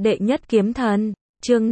Đệ nhất kiếm thần, chương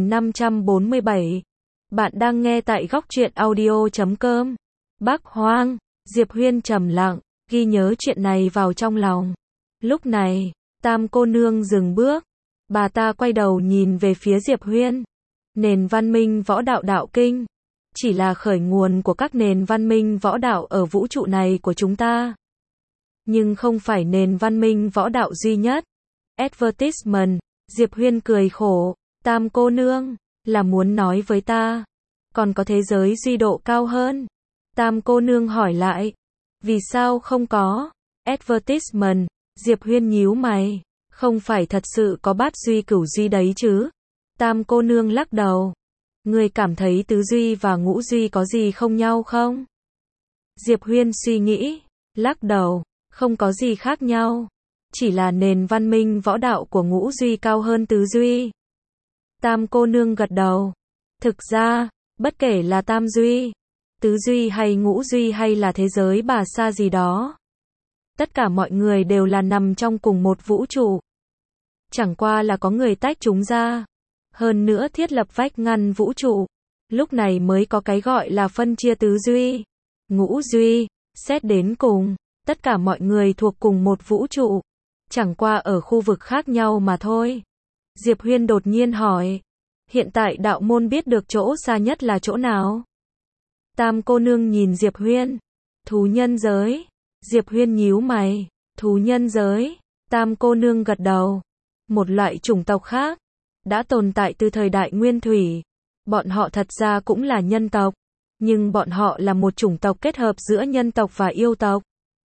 5547. Bạn đang nghe tại góc truyện audio.com. Bắc Hoang, Diệp Huyên trầm lặng, ghi nhớ chuyện này vào trong lòng. Lúc này, Tam cô nương dừng bước. Bà ta quay đầu nhìn về phía Diệp Huyên. Nền văn minh võ đạo đạo kinh, chỉ là khởi nguồn của các nền văn minh võ đạo ở vũ trụ này của chúng ta. Nhưng không phải nền văn minh võ đạo duy nhất. Advertisement, Diệp Huyên cười khổ, Tam cô nương, là muốn nói với ta, còn có thế giới duy độ cao hơn. Tam cô nương hỏi lại, vì sao không có? Advertisement, Diệp Huyên nhíu mày, không phải thật sự có bát duy cửu duy đấy chứ? Tam cô nương lắc đầu, người cảm thấy tứ duy và ngũ duy có gì không nhau không? Diệp Huyên suy nghĩ, lắc đầu, không có gì khác nhau. Chỉ là nền văn minh võ đạo của ngũ duy cao hơn tứ duy. Tam cô nương gật đầu. Thực ra, bất kể là tam duy, tứ duy hay ngũ duy hay là thế giới bà sa gì đó, tất cả mọi người đều là nằm trong cùng một vũ trụ. Chẳng qua là có người tách chúng ra. Hơn nữa thiết lập vách ngăn vũ trụ. Lúc này mới có cái gọi là phân chia tứ duy, ngũ duy. Xét đến cùng, tất cả mọi người thuộc cùng một vũ trụ. Chẳng qua ở khu vực khác nhau mà thôi. Diệp Huyên đột nhiên hỏi, hiện tại đạo môn biết được chỗ xa nhất là chỗ nào? Tam cô nương nhìn Diệp Huyên, thú nhân giới. Diệp Huyên nhíu mày, thú nhân giới. Tam cô nương gật đầu, một loại chủng tộc khác, đã tồn tại từ thời đại nguyên thủy. Bọn họ thật ra cũng là nhân tộc, nhưng bọn họ là một chủng tộc kết hợp giữa nhân tộc và yêu tộc.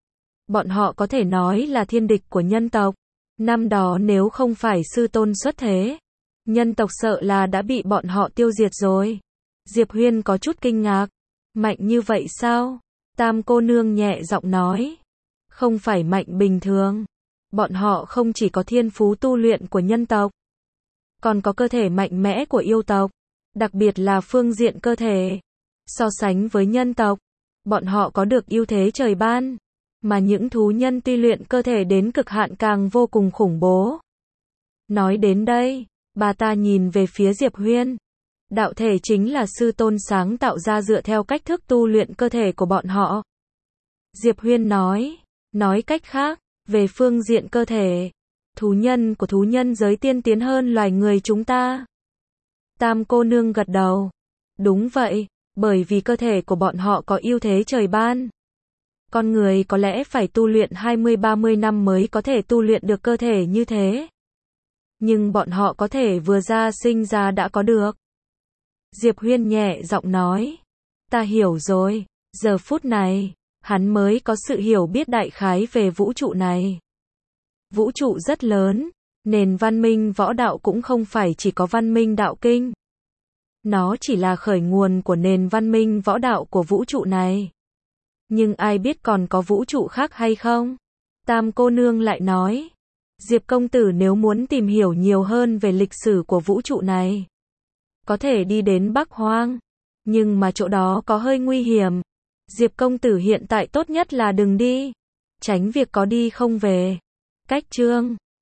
Bọn họ có thể nói là thiên địch của nhân tộc. Năm đó nếu không phải sư tôn xuất thế, nhân tộc sợ là đã bị bọn họ tiêu diệt rồi. Diệp Huyên có chút kinh ngạc. Mạnh như vậy sao? Tam cô nương nhẹ giọng nói. Không phải mạnh bình thường. Bọn họ không chỉ có thiên phú tu luyện của nhân tộc, còn có cơ thể mạnh mẽ của yêu tộc. Đặc biệt là phương diện cơ thể. So sánh với nhân tộc, bọn họ có được ưu thế trời ban. Mà những thú nhân tuy luyện cơ thể đến cực hạn càng vô cùng khủng bố. Nói đến đây, bà ta nhìn về phía Diệp Huyên. Đạo thể chính là sư tôn sáng tạo ra dựa theo cách thức tu luyện cơ thể của bọn họ. Diệp Huyên nói cách khác, về phương diện cơ thể, thú nhân của thú nhân giới tiên tiến hơn loài người chúng ta. Tam cô nương gật đầu. Đúng vậy, bởi vì cơ thể của bọn họ có ưu thế trời ban. Con người có lẽ phải tu luyện 20-30 năm mới có thể tu luyện được cơ thể như thế. Nhưng bọn họ có thể vừa ra sinh ra đã có được. Diệp Huyên nhẹ giọng nói. Ta hiểu rồi, giờ phút này, hắn mới có sự hiểu biết đại khái về vũ trụ này. Vũ trụ rất lớn, nền văn minh võ đạo cũng không phải chỉ có văn minh đạo kinh. Nó chỉ là khởi nguồn của nền văn minh võ đạo của vũ trụ này. Nhưng ai biết còn có vũ trụ khác hay không? Tam cô nương lại nói. Diệp công tử nếu muốn tìm hiểu nhiều hơn về lịch sử của vũ trụ này, có thể đi đến Bắc Hoang. Nhưng mà chỗ đó có hơi nguy hiểm. Diệp công tử hiện tại tốt nhất là đừng đi. Tránh việc có đi không về. Cách chương